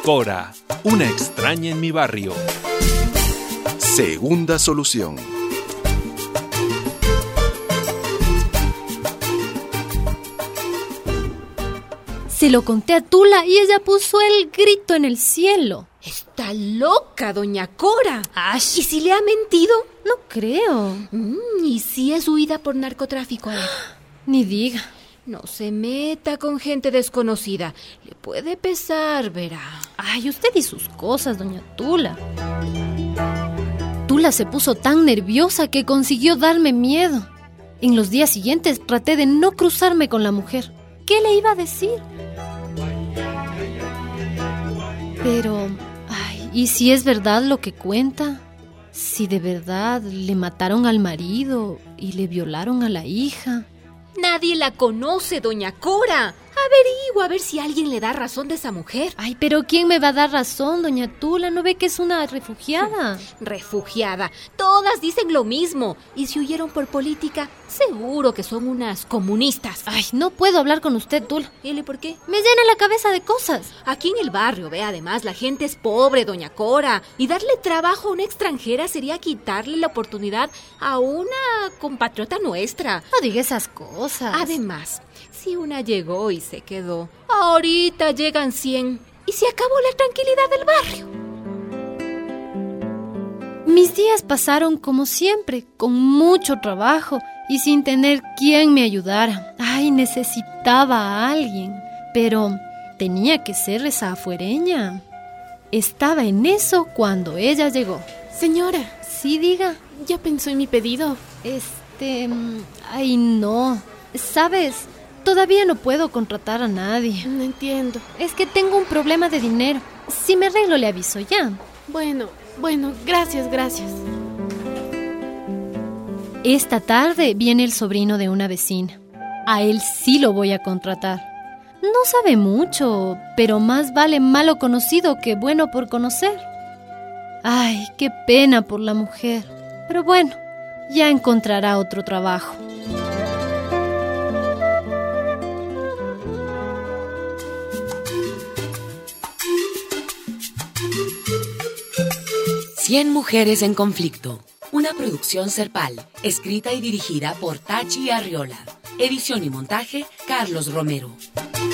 Cora, una extraña en mi barrio. Segunda solución. Se lo conté a Tula y ella puso el grito en el cielo. Está loca, doña Cora. ¡Ay! ¿Y si le ha mentido? No creo. ¿Y si es huida por narcotráfico? A ver. Ni diga. No se meta con gente desconocida. Le puede pesar, verá. Ay, usted y sus cosas, doña Tula. Tula se puso tan nerviosa que consiguió darme miedo. En los días siguientes traté de no cruzarme con la mujer. ¿Qué le iba a decir? Pero, ¿y si es verdad lo que cuenta? Si de verdad le mataron al marido y le violaron a la hija. Nadie la conoce, doña Cora. Averigua a ver si alguien le da razón de esa mujer. Ay, pero ¿quién me va a dar razón, doña Tula? ¿No ve que es una refugiada? Refugiada. Todas dicen lo mismo. Y si huyeron por política, seguro que son unas comunistas. Ay, no puedo hablar con usted, Tula. ¿Y por qué? Me llena la cabeza de cosas. Aquí en el barrio, ve, además, la gente es pobre, doña Cora. Y darle trabajo a una extranjera sería quitarle la oportunidad a una compatriota nuestra. No diga esas cosas. Además, si una llegó y se quedó, ahorita llegan 100 y se acabó la tranquilidad del barrio. Mis días pasaron como siempre, con mucho trabajo y sin tener quien me ayudara. Ay, necesitaba a alguien, pero tenía que ser esa afuereña. Estaba en eso cuando ella llegó. Señora. Sí, diga. ¿Ya pensó en mi pedido? Ay, no. ¿Sabes? Todavía no puedo contratar a nadie. No entiendo. Es que tengo un problema de dinero. Si me arreglo, le aviso ya. Bueno, gracias. Esta tarde viene el sobrino de una vecina. A él sí lo voy a contratar. No sabe mucho, pero más vale malo conocido que bueno por conocer. Ay, qué pena por la mujer. Pero bueno, ya encontrará otro trabajo. Cien mujeres en conflicto. Una producción Serpal, escrita y dirigida por Tachi Arriola. Edición y montaje, Carlos Romero.